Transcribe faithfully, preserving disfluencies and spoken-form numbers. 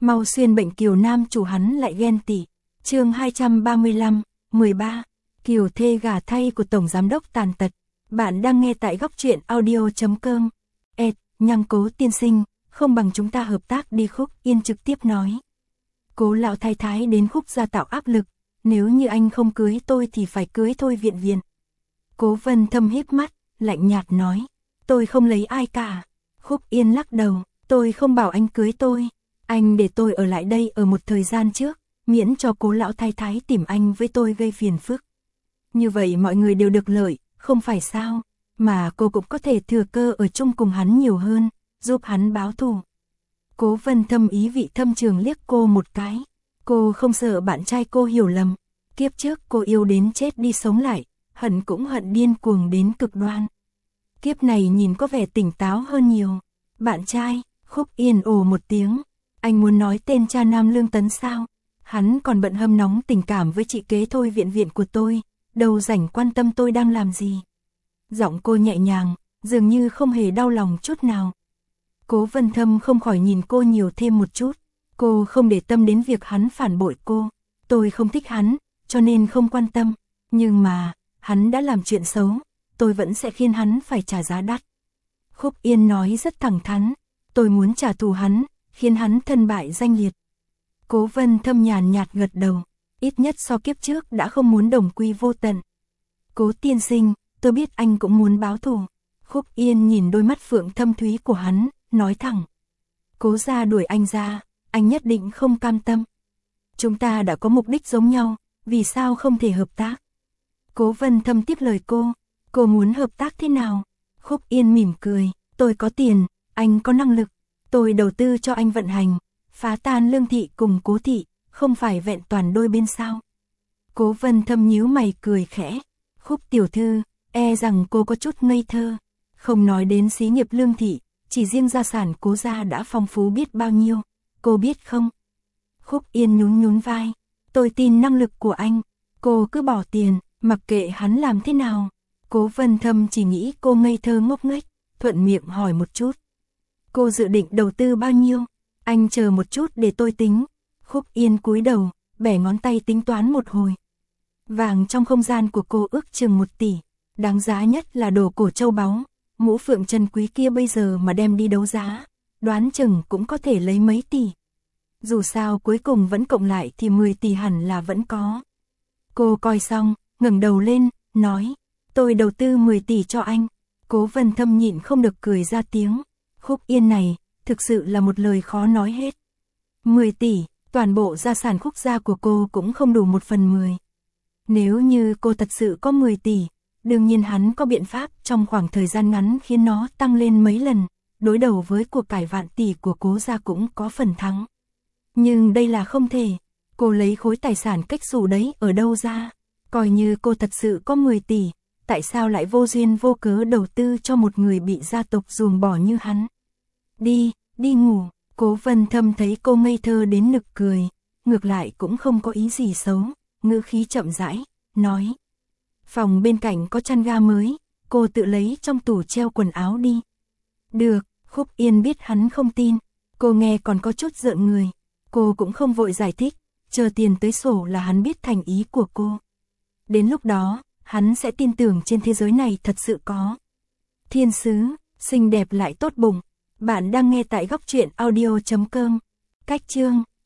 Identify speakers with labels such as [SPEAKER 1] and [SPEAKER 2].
[SPEAKER 1] mau xuyên bệnh Kiều nam chủ hắn lại ghen tị. Chương hai trăm ba mươi lăm, mười ba. Kiều thê gả thay của tổng giám đốc tàn tật. Bạn đang nghe tại góc truyện audio chấm com. Ed, nhăng Cố tiên sinh, không bằng chúng ta hợp tác đi. Khúc Yên trực tiếp nói. Cố lão thái thái đến Khúc gia tạo áp lực, nếu như anh không cưới tôi thì phải cưới Thôi Viện Viện. Cố Vân Thâm híp mắt, lạnh nhạt nói, tôi không lấy ai cả. Khúc Yên lắc đầu, tôi không bảo anh cưới tôi, anh để tôi ở lại đây ở một thời gian trước, miễn cho Cố lão thái thái tìm anh với tôi gây phiền phức. Như vậy mọi người đều được lợi, không phải sao, mà cô cũng có thể thừa cơ ở chung cùng hắn nhiều hơn, giúp hắn báo thù. Cố Vân Thâm ý vị thâm trường liếc cô một cái, cô không sợ bạn trai cô hiểu lầm, kiếp trước cô yêu đến chết đi sống lại, hận cũng hận điên cuồng đến cực đoan. Kiếp này nhìn có vẻ tỉnh táo hơn nhiều. Bạn trai, Khúc Yên ồ một tiếng, anh muốn nói tên cha nam Lương Tấn sao? Hắn còn bận hâm nóng tình cảm với chị kế Thôi Viện Viện của tôi, đâu rảnh quan tâm tôi đang làm gì. Giọng cô nhẹ nhàng, dường như không hề đau lòng chút nào. Cố Vân Thâm không khỏi nhìn cô nhiều thêm một chút, cô không để tâm đến việc hắn phản bội cô, tôi không thích hắn, cho nên không quan tâm, nhưng mà, hắn đã làm chuyện xấu, tôi vẫn sẽ khiến hắn phải trả giá đắt. Khúc Yên nói rất thẳng thắn, tôi muốn trả thù hắn, khiến hắn thân bại danh liệt. Cố Vân Thâm nhàn nhạt gật đầu, ít nhất so kiếp trước đã không muốn đồng quy vô tận. Cố tiên sinh, tôi biết anh cũng muốn báo thù. Khúc Yên nhìn đôi mắt phượng thâm thúy của hắn, nói thẳng. Cố gia đuổi anh ra, anh nhất định không cam tâm. Chúng ta đã có mục đích giống nhau, vì sao không thể hợp tác? Cố Vân Thâm tiếp lời cô, cô muốn hợp tác thế nào? Khúc Yên mỉm cười, tôi có tiền, anh có năng lực, tôi đầu tư cho anh vận hành, phá tan Lương thị cùng Cố thị, không phải vẹn toàn đôi bên sao? Cố Vân Thâm nhíu mày cười khẽ, Khúc tiểu thư, e rằng cô có chút ngây thơ, không nói đến xí nghiệp Lương thị, chỉ riêng gia sản Cố gia đã phong phú biết bao nhiêu, cô biết không? Khúc Yên nhún nhún vai, tôi tin năng lực của anh, cô cứ bỏ tiền, mặc kệ hắn làm thế nào. Cố Vân Thâm chỉ nghĩ cô ngây thơ ngốc nghếch, thuận miệng hỏi một chút. Cô dự định đầu tư bao nhiêu? Anh chờ một chút để tôi tính. Khúc Yên cúi đầu, bẻ ngón tay tính toán một hồi. Vàng trong không gian của cô ước chừng một tỷ, đáng giá nhất là đồ cổ châu báu, mũ phượng chân quý kia bây giờ mà đem đi đấu giá, đoán chừng cũng có thể lấy mấy tỷ. Dù sao cuối cùng vẫn cộng lại thì mười tỷ hẳn là vẫn có. Cô coi xong, ngẩng đầu lên, nói, tôi đầu tư mười tỷ cho anh. Cố Vân Thâm nhịn không được cười ra tiếng. Khúc Yên này, thực sự là một lời khó nói hết. mười tỷ, toàn bộ gia sản Khúc gia của cô cũng không đủ một phần mười. Nếu như cô thật sự có mười tỷ, đương nhiên hắn có biện pháp trong khoảng thời gian ngắn khiến nó tăng lên mấy lần, đối đầu với cuộc cải vạn tỷ của Cố gia cũng có phần thắng. Nhưng đây là không thể, cô lấy khối tài sản cách xù đấy ở đâu ra? Coi như cô thật sự có mười tỷ, tại sao lại vô duyên vô cớ đầu tư cho một người bị gia tộc ruồng bỏ như hắn? Đi, đi ngủ. Cố Vân Thâm thấy cô ngây thơ đến nực cười, ngược lại cũng không có ý gì xấu, ngữ khí chậm rãi, nói. Phòng bên cạnh có chăn ga mới, cô tự lấy trong tủ treo quần áo đi. Được, Khúc Yên biết hắn không tin, cô nghe còn có chút rợn người, cô cũng không vội giải thích, chờ tiền tới sổ là hắn biết thành ý của cô. Đến lúc đó, hắn sẽ tin tưởng trên thế giới này thật sự có thiên sứ, xinh đẹp lại tốt bụng. Bạn đang nghe tại góc truyện audio chấm com. Cách chương